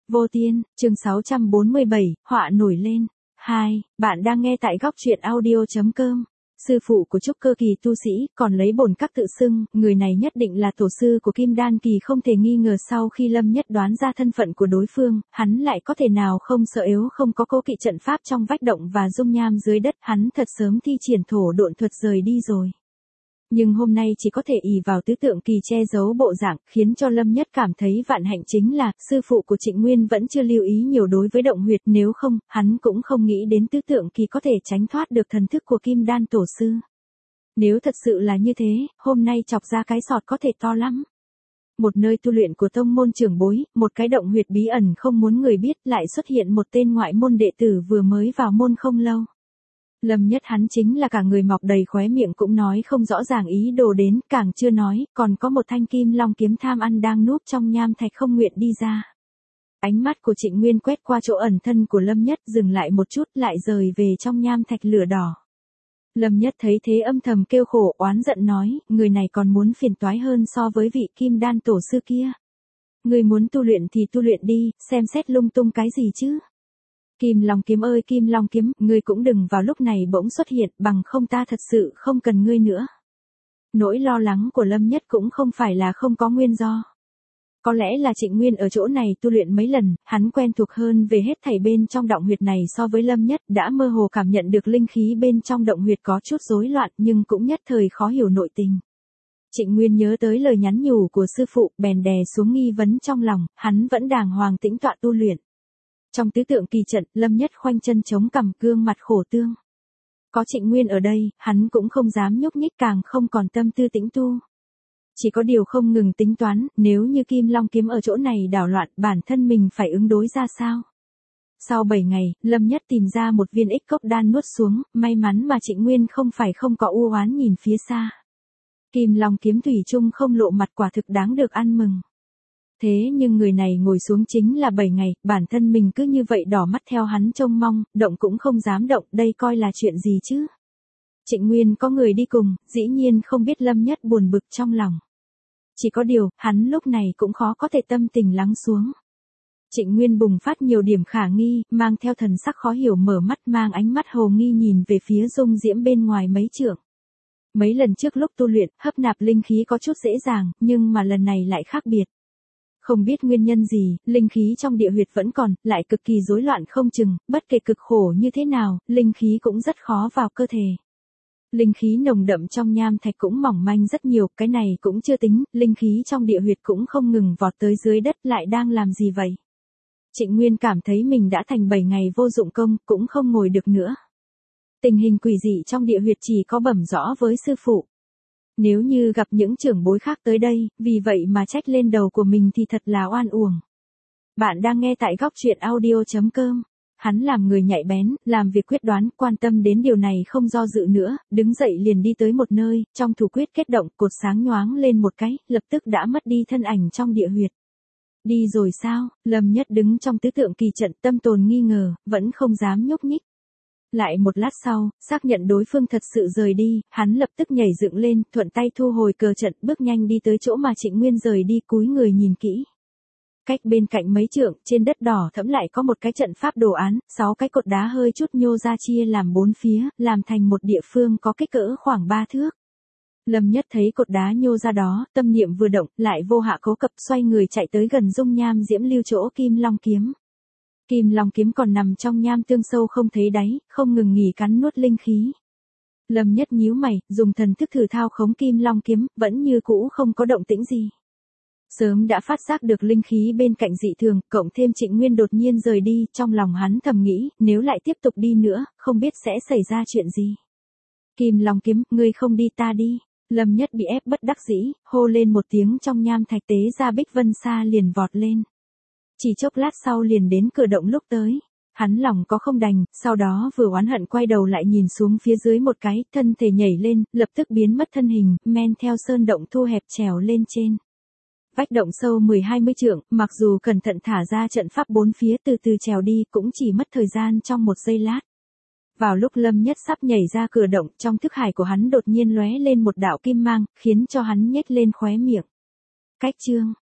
Vô Tiên, chương 647, họa nổi lên. 2. Bạn đang nghe tại góc truyện audio.com. Sư phụ của trúc cơ kỳ tu sĩ, còn lấy bổn các tự xưng, người này nhất định là tổ sư của Kim Đan kỳ không thể nghi ngờ. Sau khi Lâm Nhất đoán ra thân phận của đối phương, hắn lại có thể nào không sợ yếu không có cố kỵ trận pháp trong vách động và dung nham dưới đất, hắn thật sớm thi triển thổ độn thuật rời đi rồi. Nhưng hôm nay chỉ có thể ỷ vào tứ tượng kỳ che giấu bộ dạng, khiến cho Lâm Nhất cảm thấy vạn hạnh chính là, sư phụ của Trịnh Nguyên vẫn chưa lưu ý nhiều đối với động huyệt, nếu không, hắn cũng không nghĩ đến tứ tượng kỳ có thể tránh thoát được thần thức của Kim Đan tổ sư. Nếu thật sự là như thế, hôm nay chọc ra cái sọt có thể to lắm. Một nơi tu luyện của tông môn trưởng bối, một cái động huyệt bí ẩn không muốn người biết, lại xuất hiện một tên ngoại môn đệ tử vừa mới vào môn không lâu. Lâm Nhất hắn chính là cả người mọc đầy khóe miệng cũng nói không rõ ràng ý đồ đến, càng chưa nói, còn có một thanh kim long kiếm tham ăn đang núp trong nham thạch không nguyện đi ra. Ánh mắt của Trịnh Nguyên quét qua chỗ ẩn thân của Lâm Nhất, dừng lại một chút lại rời về trong nham thạch lửa đỏ. Lâm Nhất thấy thế âm thầm kêu khổ, oán giận nói, người này còn muốn phiền toái hơn so với vị Kim Đan tổ sư kia. Người muốn tu luyện thì tu luyện đi, xem xét lung tung cái gì chứ. Kim Long kiếm ơi Kim Long kiếm, ngươi cũng đừng vào lúc này bỗng xuất hiện, bằng không ta thật sự không cần ngươi nữa. Nỗi lo lắng của Lâm Nhất cũng không phải là không có nguyên do. Có lẽ là Trịnh Nguyên ở chỗ này tu luyện mấy lần, hắn quen thuộc hơn về hết thảy bên trong động huyệt này so với Lâm Nhất, đã mơ hồ cảm nhận được linh khí bên trong động huyệt có chút rối loạn nhưng cũng nhất thời khó hiểu nội tình. Trịnh Nguyên nhớ tới lời nhắn nhủ của sư phụ, bèn đè xuống nghi vấn trong lòng, hắn vẫn đàng hoàng tĩnh tọa tu luyện. Trong tứ tượng kỳ trận, Lâm Nhất khoanh chân chống cằm, gương mặt khổ tương. Có Trịnh Nguyên ở đây, hắn cũng không dám nhúc nhích, càng không còn tâm tư tĩnh tu. Chỉ có điều không ngừng tính toán, nếu như Kim Long kiếm ở chỗ này đảo loạn, bản thân mình phải ứng đối ra sao? Sau 7 ngày, Lâm Nhất tìm ra một viên ích cốc đan nuốt xuống, may mắn mà Trịnh Nguyên không có u oán nhìn phía xa. Kim Long kiếm thủy chung không lộ mặt, quả thực đáng được ăn mừng. Thế nhưng người này ngồi xuống chính là 7 ngày, bản thân mình cứ như vậy đỏ mắt theo hắn trông mong, động cũng không dám động, đây coi là chuyện gì chứ? Trịnh Nguyên có người đi cùng, dĩ nhiên không biết Lâm Nhất buồn bực trong lòng. Chỉ có điều, hắn lúc này cũng khó có thể tâm tình lắng xuống. Trịnh Nguyên bùng phát nhiều điểm khả nghi, mang theo thần sắc khó hiểu mở mắt, mang ánh mắt hồ nghi nhìn về phía dung diễm bên ngoài mấy trượng. Mấy lần trước lúc tu luyện, hấp nạp linh khí có chút dễ dàng, nhưng mà lần này lại khác biệt. Không biết nguyên nhân gì, linh khí trong địa huyệt vẫn còn, lại cực kỳ rối loạn không chừng, bất kể cực khổ như thế nào, linh khí cũng rất khó vào cơ thể. Linh khí nồng đậm trong nham thạch cũng mỏng manh rất nhiều, cái này cũng chưa tính, linh khí trong địa huyệt cũng không ngừng vọt tới dưới đất, lại đang làm gì vậy? Trịnh Nguyên cảm thấy mình đã thành 7 ngày vô dụng công, cũng không ngồi được nữa. Tình hình quỷ dị trong địa huyệt chỉ có bẩm rõ với sư phụ. Nếu như gặp những trưởng bối khác tới đây, vì vậy mà trách lên đầu của mình thì thật là oan uổng. Bạn đang nghe tại góc truyện audio.com. Hắn làm người nhạy bén, làm việc quyết đoán, quan tâm đến điều này không do dự nữa, đứng dậy liền đi tới một nơi, trong thủ quyết kết động, cột sáng nhoáng lên một cái, lập tức đã mất đi thân ảnh trong địa huyệt. Đi rồi sao? Lâm Nhất đứng trong tứ tượng kỳ trận, tâm tồn nghi ngờ, vẫn không dám nhúc nhích. Lại một lát sau, xác nhận đối phương thật sự rời đi, hắn lập tức nhảy dựng lên, thuận tay thu hồi cờ trận, bước nhanh đi tới chỗ mà Trịnh Nguyên rời đi, cúi người nhìn kỹ. Cách bên cạnh mấy trượng, trên đất đỏ thẫm lại có một cái trận pháp đồ án, 6 cái cột đá hơi chút nhô ra chia làm 4 phía, làm thành một địa phương có kích cỡ khoảng 3 thước. Lâm Nhất thấy cột đá nhô ra đó, tâm niệm vừa động, lại vô hạ cố cập xoay người chạy tới gần dung nham diễm lưu chỗ Kim Long kiếm. Kim Long kiếm còn nằm trong nham tương sâu không thấy đáy, không ngừng nghỉ cắn nuốt linh khí. Lâm Nhất nhíu mày, dùng thần thức thử thao khống Kim Long kiếm, vẫn như cũ không có động tĩnh gì. Sớm đã phát giác được linh khí bên cạnh dị thường, cộng thêm Trịnh Nguyên đột nhiên rời đi, trong lòng hắn thầm nghĩ, nếu lại tiếp tục đi nữa, không biết sẽ xảy ra chuyện gì. Kim Long kiếm, ngươi không đi ta đi. Lâm Nhất bị ép bất đắc dĩ, hô lên một tiếng trong nham thạch, tế ra Bích Vân Sa liền vọt lên. Chỉ chốc lát sau liền đến cửa động lúc tới. Hắn lòng có không đành, sau đó vừa oán hận quay đầu lại nhìn xuống phía dưới một cái, thân thể nhảy lên, lập tức biến mất thân hình, men theo sơn động thu hẹp trèo lên trên. Vách động sâu 10-20 trượng, mặc dù cẩn thận thả ra trận pháp 4 phía từ từ trèo đi cũng chỉ mất thời gian trong 1 giây lát. Vào lúc Lâm Nhất sắp nhảy ra cửa động, trong thức hải của hắn đột nhiên lóe lên một đạo kim mang, khiến cho hắn nhếch lên khóe miệng. Cách chương